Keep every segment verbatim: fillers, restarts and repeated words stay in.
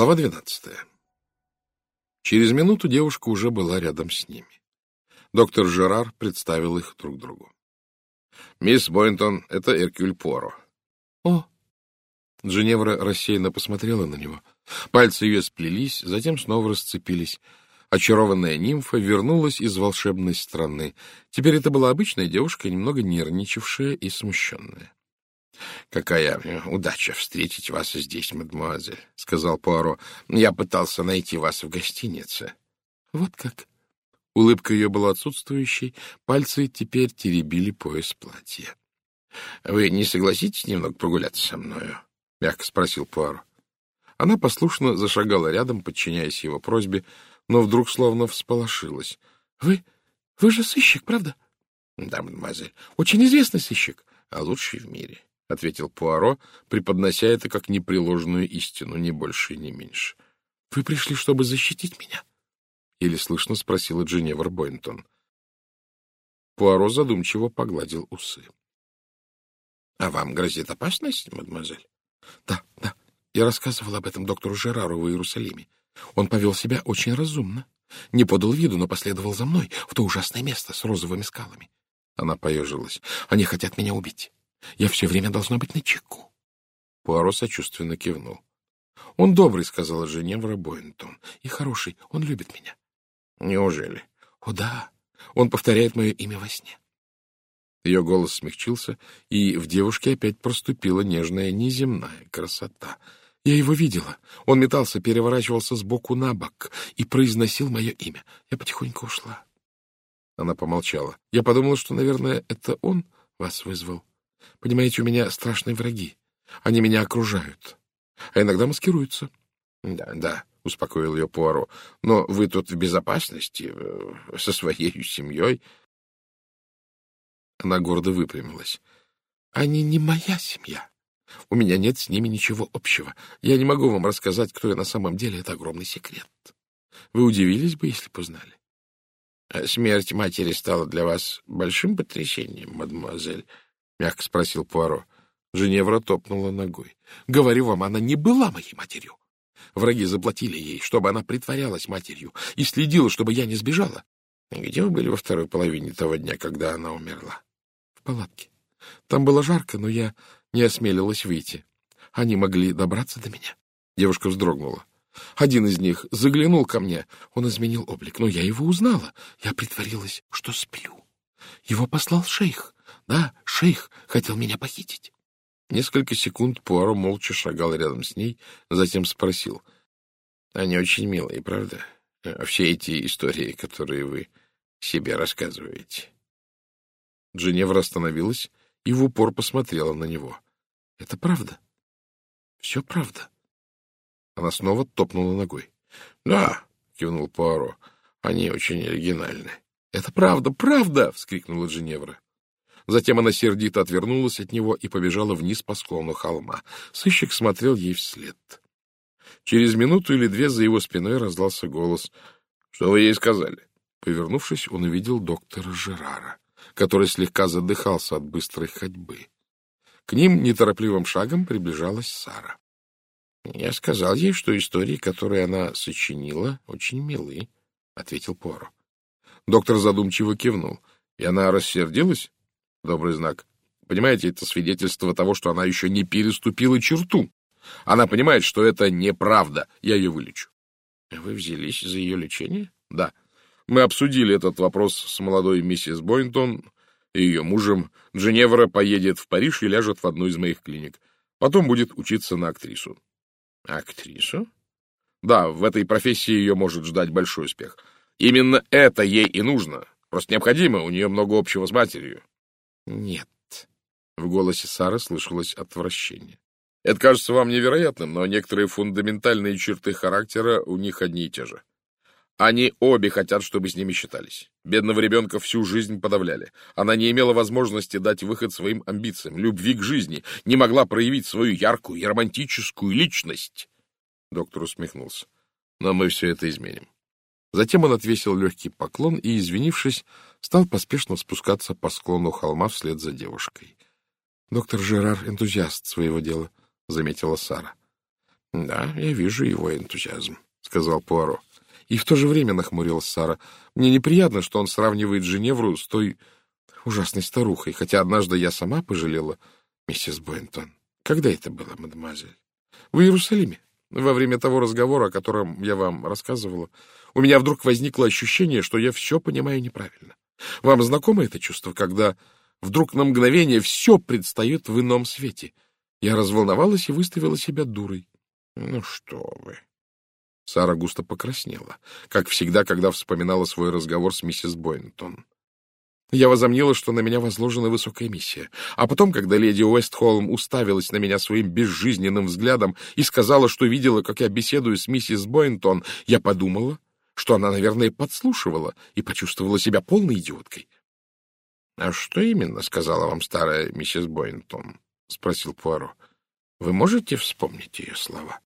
Глава двенадцатая. Через минуту девушка уже была рядом с ними. Доктор Жерар представил их друг другу. «Мисс Бойнтон, это Эркюль Пуаро». «О!» Джиневра рассеянно посмотрела на него. Пальцы ее сплелись, затем снова расцепились. Очарованная нимфа вернулась из волшебной страны. Теперь это была обычная девушка, немного нервничавшая и смущенная. — Какая удача встретить вас здесь, мадемуазель, — сказал Пуаро. — Я пытался найти вас в гостинице. — Вот как? Улыбка ее была отсутствующей, пальцы теперь теребили пояс платья. — Вы не согласитесь немного прогуляться со мною? — мягко спросил Пуаро. Она послушно зашагала рядом, подчиняясь его просьбе, но вдруг словно всполошилась. — Вы... вы же сыщик, правда? — Да, мадемуазель. — Очень известный сыщик. — А лучший в мире, — ответил Пуаро, преподнося это как непреложную истину, ни больше и не меньше. — Вы пришли, чтобы защитить меня? — еле слышно спросила Джиневра Бойнтон. Пуаро задумчиво погладил усы. — А вам грозит опасность, мадемуазель? — Да, да. Я рассказывала об этом доктору Жерару в Иерусалиме. Он повел себя очень разумно. Не подал виду, но последовал за мной в то ужасное место с розовыми скалами. Она поежилась. Они хотят меня убить. Я все время должна быть начеку. Пуаро сочувственно кивнул. — Он добрый, — сказала Женевра Бойнтон, — и хороший. Он любит меня. — Неужели? — О, да. Он повторяет мое имя во сне. Ее голос смягчился, и в девушке опять проступила нежная неземная красота. Я его видела. Он метался, переворачивался с боку на бок и произносил мое имя. Я потихоньку ушла. Она помолчала. Я подумала, что, наверное, это он вас вызвал. Понимаете, у меня страшные враги. Они меня окружают, а иногда маскируются. — Да, да, — успокоил ее Пуаро. — Но вы тут в безопасности, со своей семьей. Она гордо выпрямилась. — Они не моя семья. У меня нет с ними ничего общего. Я не могу вам рассказать, кто я на самом деле. Это огромный секрет. Вы удивились бы, если бы узнали. — Смерть матери стала для вас большим потрясением, мадемуазель? — мягко спросил Пуаро. Женевра топнула ногой. — Говорю вам, она не была моей матерью. Враги заплатили ей, чтобы она притворялась матерью, и следила, чтобы я не сбежала. — Где вы были во второй половине того дня, когда она умерла? — В палатке. Там было жарко, но я не осмелилась выйти. Они могли добраться до меня. Девушка вздрогнула. Один из них заглянул ко мне. Он изменил облик, но я его узнала. Я притворилась, что сплю. Его послал шейх. Да, шейх хотел меня похитить. Несколько секунд Пуаро молча шагал рядом с ней, затем спросил. — Они очень милые, правда? Все эти истории, которые вы себе рассказываете. Джиневра остановилась и в упор посмотрела на него. — Это правда? Все правда? Она снова топнула ногой. — Да, — кивнул Пуаро, — они очень оригинальны. — Это правда, правда! — вскрикнула Джиневра. Затем она сердито отвернулась от него и побежала вниз по склону холма. Сыщик смотрел ей вслед. Через минуту или две за его спиной раздался голос. — Что вы ей сказали? Повернувшись, он увидел доктора Жерара, который слегка задыхался от быстрой ходьбы. К ним неторопливым шагом приближалась Сара. — Я сказал ей, что истории, которые она сочинила, очень милы, — ответил Пуаро. Доктор задумчиво кивнул. — И она рассердилась? Добрый знак. Понимаете, это свидетельство того, что она еще не переступила черту. Она понимает, что это неправда. Я ее вылечу. — Вы взялись за ее лечение? — Да. Мы обсудили этот вопрос с молодой миссис Бойнтон и ее мужем. Джиневра поедет в Париж и ляжет в одну из моих клиник. Потом будет учиться на актрису. — Актрису? — Да, в этой профессии ее может ждать большой успех. Именно это ей и нужно. Просто необходимо, у нее много общего с матерью. — Нет. В голосе Сары слышалось отвращение. — Это кажется вам невероятным, но некоторые фундаментальные черты характера у них одни и те же. Они обе хотят, чтобы с ними считались. Бедного ребенка всю жизнь подавляли. Она не имела возможности дать выход своим амбициям, любви к жизни, не могла проявить свою яркую и романтическую личность. Доктор усмехнулся. Но мы все это изменим. Затем он отвесил легкий поклон и, извинившись, стал поспешно спускаться по склону холма вслед за девушкой. — Доктор Жерар — энтузиаст своего дела, — заметила Сара. — Да, я вижу его энтузиазм, — сказал Пуаро. И в то же время нахмурилась Сара. Мне неприятно, что он сравнивает Женевру с той ужасной старухой, хотя однажды я сама пожалела миссис Бойнтон. Когда это было, мадемуазель? В Иерусалиме. Во время того разговора, о котором я вам рассказывала, у меня вдруг возникло ощущение, что я все понимаю неправильно. Вам знакомо это чувство, когда вдруг на мгновение все предстает в ином свете? Я разволновалась и выставила себя дурой. — Ну что вы! Сара густо покраснела, как всегда, когда вспоминала свой разговор с миссис Бойнтон. Я возомнила, что на меня возложена высокая миссия. А потом, когда леди Уэстхолм уставилась на меня своим безжизненным взглядом и сказала, что видела, как я беседую с миссис Бойнтон, я подумала, что она, наверное, подслушивала и почувствовала себя полной идиоткой. — А что именно сказала вам старая миссис Бойнтон? — спросил Пуаро. — Вы можете вспомнить ее слова?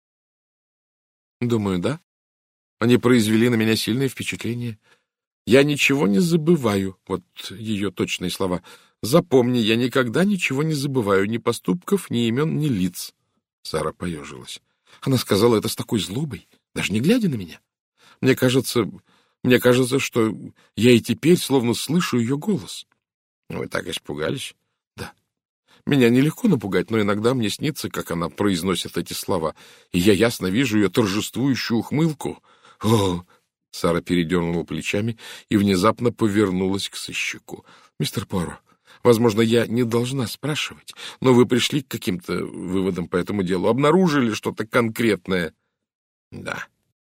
— Думаю, да. Они произвели на меня сильное впечатление. Я ничего не забываю, вот ее точные слова. Запомни, я никогда ничего не забываю, ни поступков, ни имен, ни лиц. Сара поежилась. Она сказала это с такой злобой, даже не глядя на меня. Мне кажется, мне кажется, что я и теперь словно слышу ее голос. Вы так испугались? Да. Меня нелегко напугать, но иногда мне снится, как она произносит эти слова, и я ясно вижу ее торжествующую ухмылку. О! Сара передернула плечами и внезапно повернулась к сыщику. — Мистер Пуаро, возможно, я не должна спрашивать, но вы пришли к каким-то выводам по этому делу, обнаружили что-то конкретное? — Да.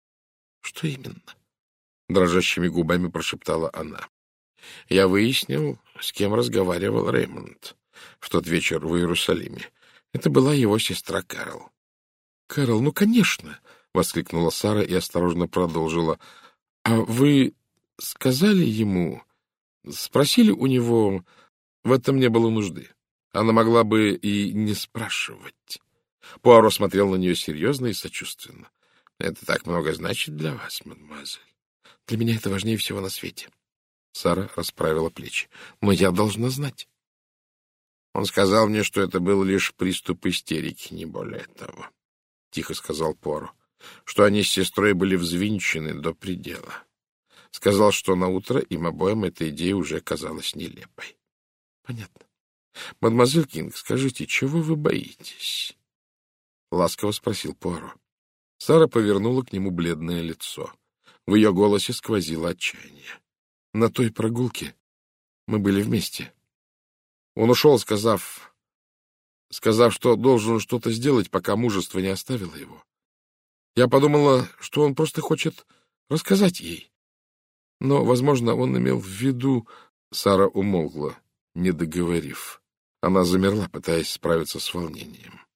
— Что именно? — дрожащими губами прошептала она. — Я выяснил, с кем разговаривал Реймонд в тот вечер в Иерусалиме. Это была его сестра Кэрол. — Кэрол, ну, конечно! — воскликнула Сара и осторожно продолжила. — А вы сказали ему, спросили у него, в этом не было нужды. Она могла бы и не спрашивать. Пуаро смотрел на нее серьезно и сочувственно. — Это так много значит для вас, мадемуазель. Для меня это важнее всего на свете. Сара расправила плечи. — Но я должна знать. Он сказал мне, что это был лишь приступ истерики, не более того. — тихо сказал Пуаро. Что они с сестрой были взвинчены до предела. Сказал, что наутро им обоим эта идея уже казалась нелепой. — Понятно. — Мадемуазель Кинг, скажите, чего вы боитесь? — ласково спросил Пуаро. Сара повернула к нему бледное лицо. В ее голосе сквозило отчаяние. — На той прогулке мы были вместе. Он ушел, сказав, сказав, что должен что-то сделать, пока мужество не оставило его. Я подумала, что он просто хочет рассказать ей. Но, возможно, он имел в виду... Сара умолкла, не договорив. Она замерла, пытаясь справиться с волнением.